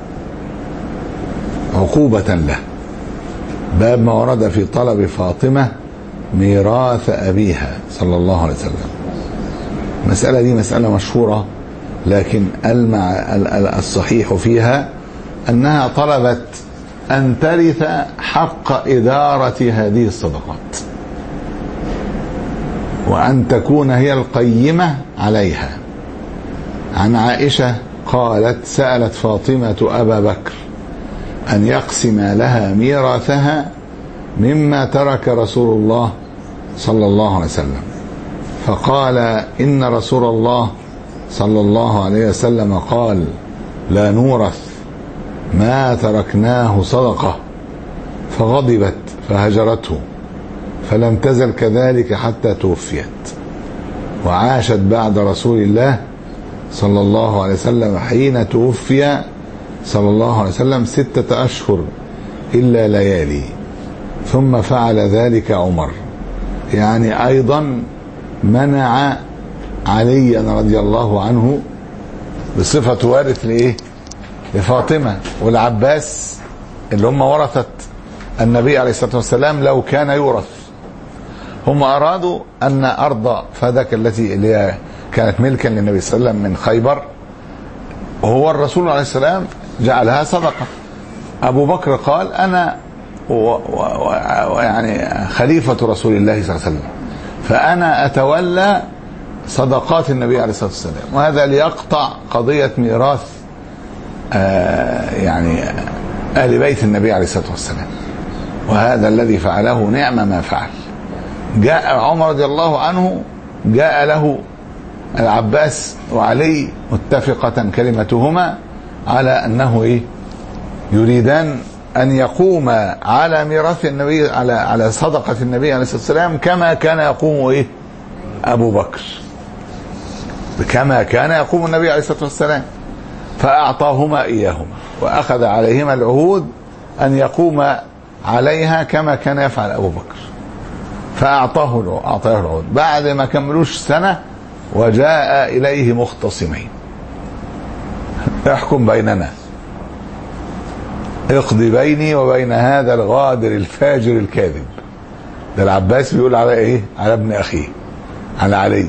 عقوبة له. باب ما ورد في طلب فاطمة ميراث أبيها صلى الله عليه وسلم. المسألة دي مسألة مشهورة، لكن المع الصحيح فيها أنها طلبت أن ترث حق إدارة هذه الصدقات، وأن تكون هي القيمة عليها. عن عائشة قالت: سألت فاطمة أبا بكر أن يقسم لها ميراثها مما ترك رسول الله صلى الله عليه وسلم، فقال: إن رسول الله صلى الله عليه وسلم قال: لا نورث ما تركناه صدقة. فغضبت فهجرته، فلم تزل كذلك حتى توفيت، وعاشت بعد رسول الله صلى الله عليه وسلم حين توفي صلى الله عليه وسلم ستة أشهر إلا ليالي، ثم فعل ذلك عمر. يعني أيضا منع عليا رضي الله عنه بصفة وارث لإيه؟ لفاطمة والعباس اللي هم ورثت النبي عليه الصلاة والسلام لو كان يورث. هم أرادوا أن أرض فدك التي اللي كانت ملكا للنبي صلى الله عليه وسلم من خيبر، وهو الرسول عليه السلام جعلها صدقة. أبو بكر قال: أنا ويعني خليفة رسول الله صلى الله عليه وسلم، فأنا أتولى صدقات النبي عليه الصلاة والسلام، وهذا ليقطع قضية ميراث آه يعني أهل بيت النبي عليه الصلاة والسلام. وهذا الذي فعله نعم ما فعل. جاء عمر رضي الله عنه، جاء له العباس وعلي متفقة كلمتهما على أنه إيه يريدان أن يقوم على ميراث النبي على على صدقة النبي عليه الصلاة والسلام كما كان يقوم إيه أبو بكر، كما كان يقوم النبي عليه الصلاة والسلام، فأعطاهما إياهما وأخذ عليهما العهود أن يقوم عليها كما كان يفعل أبو بكر، فأعطاه أعطاه العهود. بعد ما كملوش سنة وجاء إليه مختصمين، احكم بيننا، اقضي بيني وبين هذا الغادر الفاجر الكاذب. ده العباس بيقول على ايه؟ على ابن اخيه، على علي.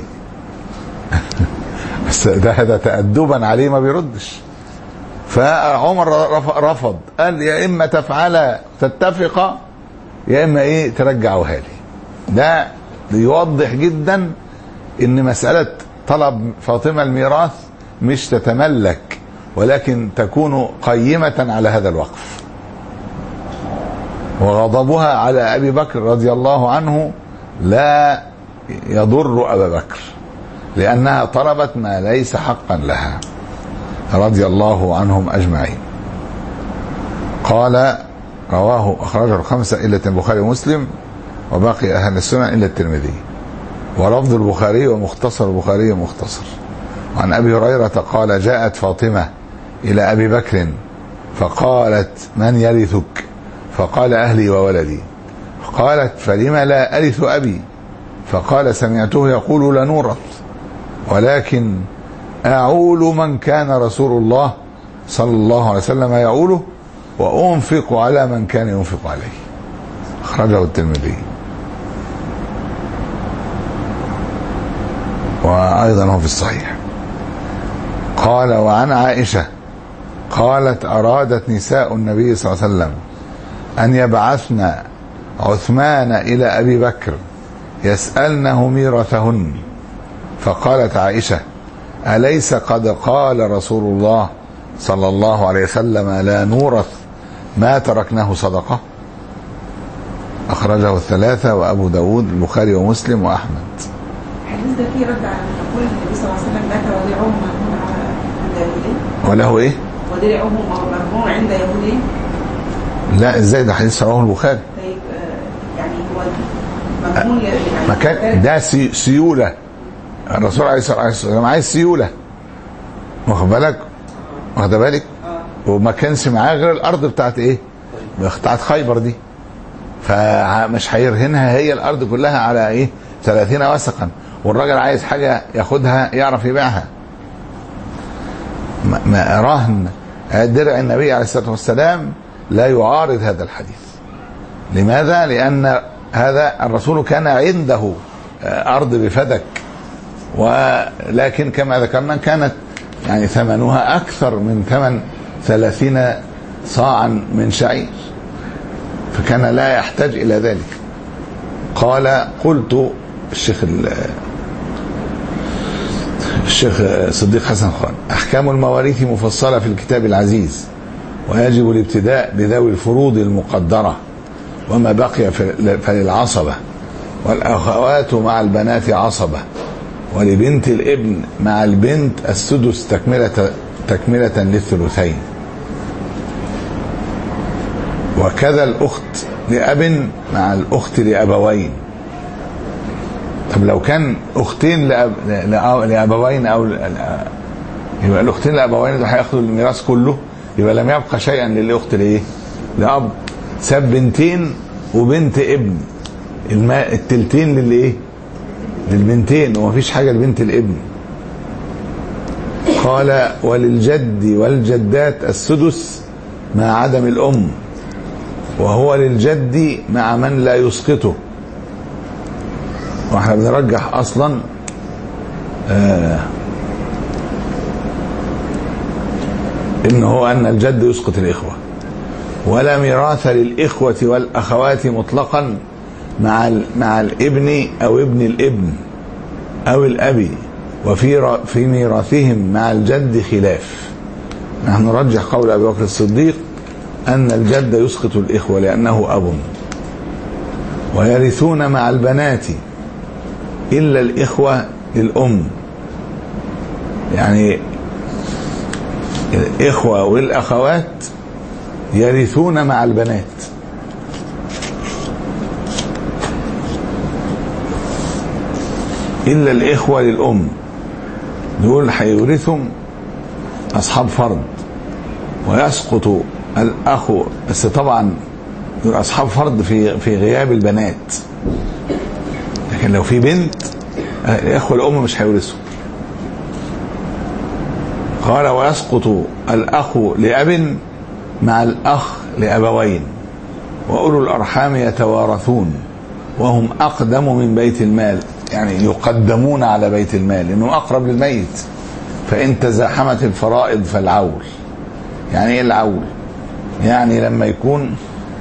بس ده هذا تأدبا عليه ما بيردش. فعمر رفض، قال يا اما تفعل تتفق يا اما ايه ترجعوها لي. ده يوضح جدا ان مسألة طلب فاطمة الميراث مش تتملك ولكن تكون قيمة على هذا الوقف. وغضبها على أبي بكر رضي الله عنه لا يضر أبا بكر لأنها طلبت ما ليس حقا لها رضي الله عنهم أجمعين. قال رواه أخرجه الخمسة إلا البخاري ومسلم وباقي أهل السنن إلا الترمذي، ولفظ البخاري ومختصر البخاري مختصر. عن أبي هريرة قال جاءت فاطمة إلى أبي بكر فقالت من يرثك؟ فقال أهلي وولدي. قالت فلم لا أرث أبي؟ فقال سمعته يقول لا نورث ولكن أعول من كان رسول الله صلى الله عليه وسلم يعوله وأنفق على من كان ينفق عليه. أخرجه الترمذي. وأيضا هو في الصحيح. قال وعن عائشة قالت أرادت نساء النبي صلى الله عليه وسلم أن يبعثن عثمان إلى أبي بكر يسألنه ميراثهن، فقالت عائشة أليس قد قال رسول الله صلى الله عليه وسلم لا نورث ما تركناه صدقة؟ أخرجه الثلاثة وأبو داود البخاري ومسلم وأحمد. الحديث ده فيه رد على قول النبي صلى الله عليه وسلم ذكر وديعهم مرهون عند يهودين، وله إيه؟ وديعهم مرهون عند يهودين. لا ازاي ده حديث رواه البخاري. طيب يعني هو مرهون يعني مكان ده سي سيوله الرسول عليه الصلاه والسلام عايز سيوله، واخد بالك واخد بالك وما كانش معاه غير الارض بتاعت ايه بتاعت خيبر دي، فمش هيرهنها هي الارض كلها على ايه ثلاثين وسقا، والراجل عايز حاجه ياخدها يعرف يبيعها. ما رهن درع النبي عليه الصلاه والسلام لا يعارض هذا الحديث. لماذا؟ لأن هذا الرسول كان عنده أرض بفدك، ولكن كما ذكرنا كانت يعني ثمنها أكثر من ثمن ثلاثين صاعا من شعير، فكان لا يحتاج إلى ذلك. قال قلت الشيخ الشيخ صديق حسن خان أحكام المواريث مفصلة في الكتاب العزيز، ويجب الابتداء بذوي الفروض المقدرة وما بقي فللعصبة، والأخوات مع البنات عصبة، ولبنت الابن مع البنت السدس تكملة, تكملة للثلثين، وكذا الأخت لأب مع الأخت لأبوين. طب لو كان أختين لأب لأبوين أو يبقى الأختين لأبوين دول هياخدوا الميراث كله، يبقى لم يبقى شيئا للأخت لإيه؟ لأب. ساب بنتين وبنت ابن، الماء التلتين للإيه؟ للبنتين، ومفيش حاجة لبنت الابن. قال وللجد والجدات السدس مع عدم الأم، وهو للجد مع من لا يسقطه. واحنا بنرجح أصلا آه إنه هو أن الجد يسقط الإخوة، ولا ميراث للإخوة والأخوات مطلقا مع مع الابن أو ابن الابن أو الأب، وفي في ميراثهم مع الجد خلاف. نحن نرجح قول أبي بكر الصديق أن الجد يسقط الإخوة لأنه أب، ويرثون مع البنات إلا الإخوة للأم، يعني الإخوة والأخوات يرثون مع البنات، إلا الإخوة للأم دول هيورثهم أصحاب فرض، ويسقط الأخ، بس طبعا دول أصحاب فرض في في غياب البنات، لكن لو في بنت الإخوة الأم مش هيورثوا. قال ويسقط الأخ لأب مع الأخ لأبوين، وأولو الأرحام يتوارثون وهم أقدم من بيت المال، يعني يقدمون على بيت المال لأنه أقرب للميت. فإن تزاحمت الفرائض فالعول. يعني إيه العول؟ يعني لما يكون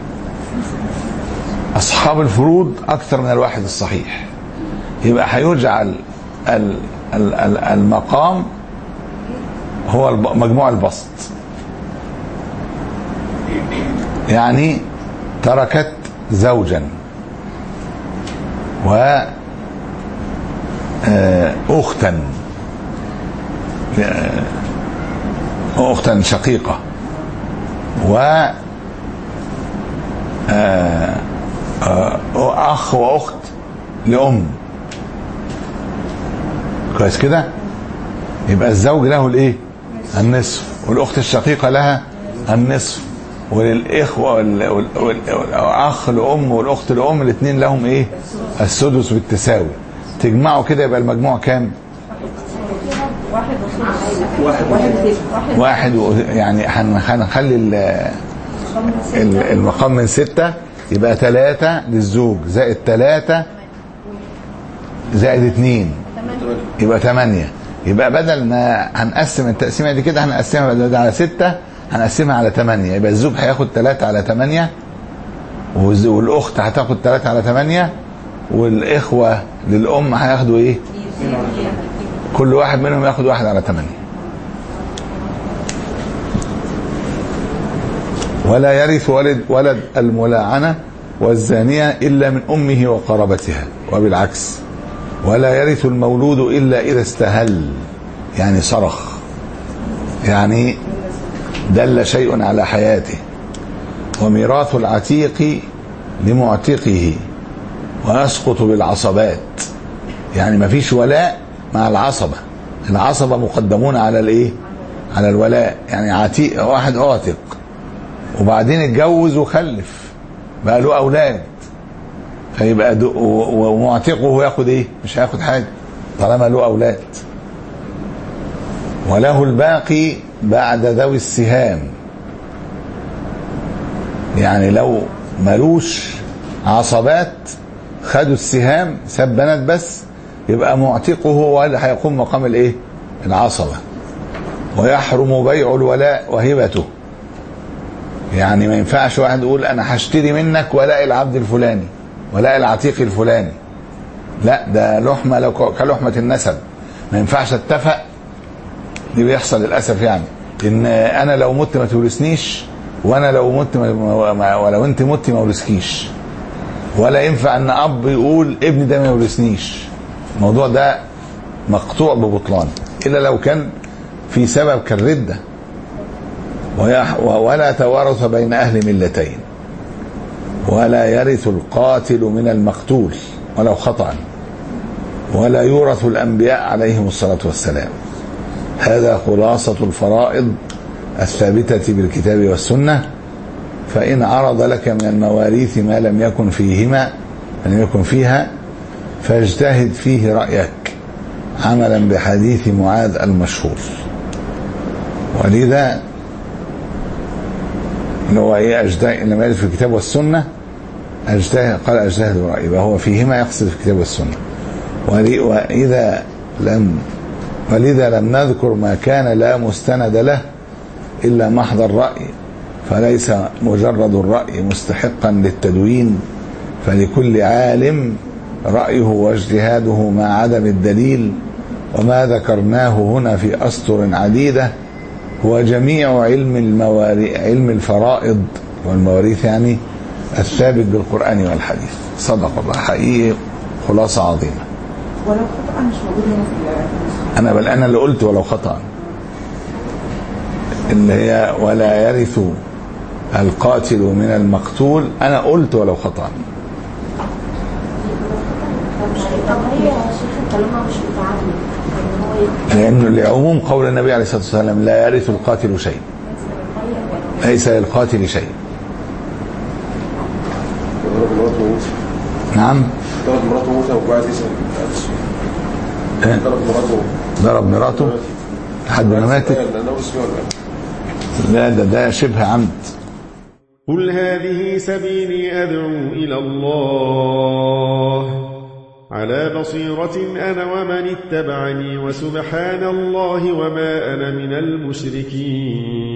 أصحاب الفروض أكثر من الواحد الصحيح، يبقى هيجعل المقام هو مجموع البسط. يعني تركت زوجا وأختا أختا شقيقة وأخ وأخت لأم، كويس كده؟ يبقى الزوج له الايه؟ النصف، والأخت الشقيقة لها النصف، وللإخوة والأخ لأم والأخت لأم الاثنين لهم ايه؟ السدس بالتساوي. تجمعوا كده يبقى المجموع كام؟ واحد واحد واحد يعني هنخلي المقام من ستة، يبقى ثلاثة للزوج زائد ثلاثة زائد اثنين يبقى ثمانية. يبقى بدل ما هنقسم التقسيمة دي كده هنقسمها بدل على ستة هنقسمها على ثمانية، يبقى الزوج هياخد ثلاثة على ثمانية، والأخت هتاخد ثلاثة على ثمانية، والإخوة للأم هياخدوا ايه؟ كل واحد منهم ياخد واحد على ثمانية. ولا يرث ولد ولد الملاعنة والزانية إلا من أمه وقرابتها، وبالعكس. ولا يرث المولود إلا إذا استهل، يعني صرخ، يعني دل شيء على حياته. وميراث العتيق لمعتقه، ويسقط بالعصبات، يعني ما فيش ولاء مع العصبة، العصبة مقدمون على الايه؟ على الولاء. يعني عتيق واحد عاتق وبعدين اتجوز وخلف بقى له اولاد، فيبقى ومعتقه ياخد ايه؟ مش هياخد حاجه طالما له اولاد. وله الباقي بعد ذوي السهام، يعني لو ملوش عصبات خدوا السهام ساب بنات بس، يبقى معتقه هو اللي هيقوم مقام الايه؟ العصبه. ويحرم بيع الولاء وهبته، يعني ما ينفعش واحد يقول انا هشتري منك ولاء العبد الفلاني ولاء العتيق الفلاني، لا ده لحمه لو كلحمه النسب، ما ينفعش اتفق. دي بيحصل للاسف، يعني ان انا لو مت ما تورثنيش، وانا لو مت ما ولو انت مت ما اورثكيش، ولا ينفع ان اب يقول ابني ده ما يورثنيش. الموضوع ده مقطوع ببطلان الا لو كان في سبب كالردة. ولا توارث بين أهل ملتين، ولا يرث القاتل من المقتول ولو خطأ، ولا يورث الأنبياء عليهم الصلاة والسلام. هذا خلاصة الفرائض الثابتة بالكتاب والسنة. فإن عرض لك من المواريث ما لم يكن فيهما لم يكن فيها فاجتهد فيه رأيك عملا بحديث معاذ المشهور. ولذا اللي هو ايه اجتهد لما يرد في الكتاب والسنه اجتهد، قال اجتهد برأيي، وهو فيهما يقصد في الكتاب والسنه. واذا لم ولذا لم نذكر ما كان لا مستند له الا محض الرأي، فليس مجرد الرأي مستحقا للتدوين، فلكل عالم رأيه واجتهاده مع عدم الدليل. وما ذكرناه هنا في أسطر عديدة هو جميع علم المواريث، علم الفرائض والمواريث يعني الثابت بالقرآن والحديث. صدق الله، حقيقي خلاصة عظيمة. ولو خطأ مش موجود هنا في انا بل انا اللي قلت ولو خطأ، اللي هي ولا يرث القاتل من المقتول، انا قلت ولو خطأ. طب هي يا شيخ طالما مش متعدد لأنه لعموم قول النبي عليه الصلاة والسلام لا يرث القاتل شيء، ليس للقاتل شيء. نعم ضرب مراته موسى وقعد يسأل ضرب مراته ضرب مراته لحد ما ماتت. لا ده ده شبه عمد. قل هذه سبيلي أدعو إلى الله على بصيرة أنا ومن اتبعني وسبحان الله وما أنا من المشركين.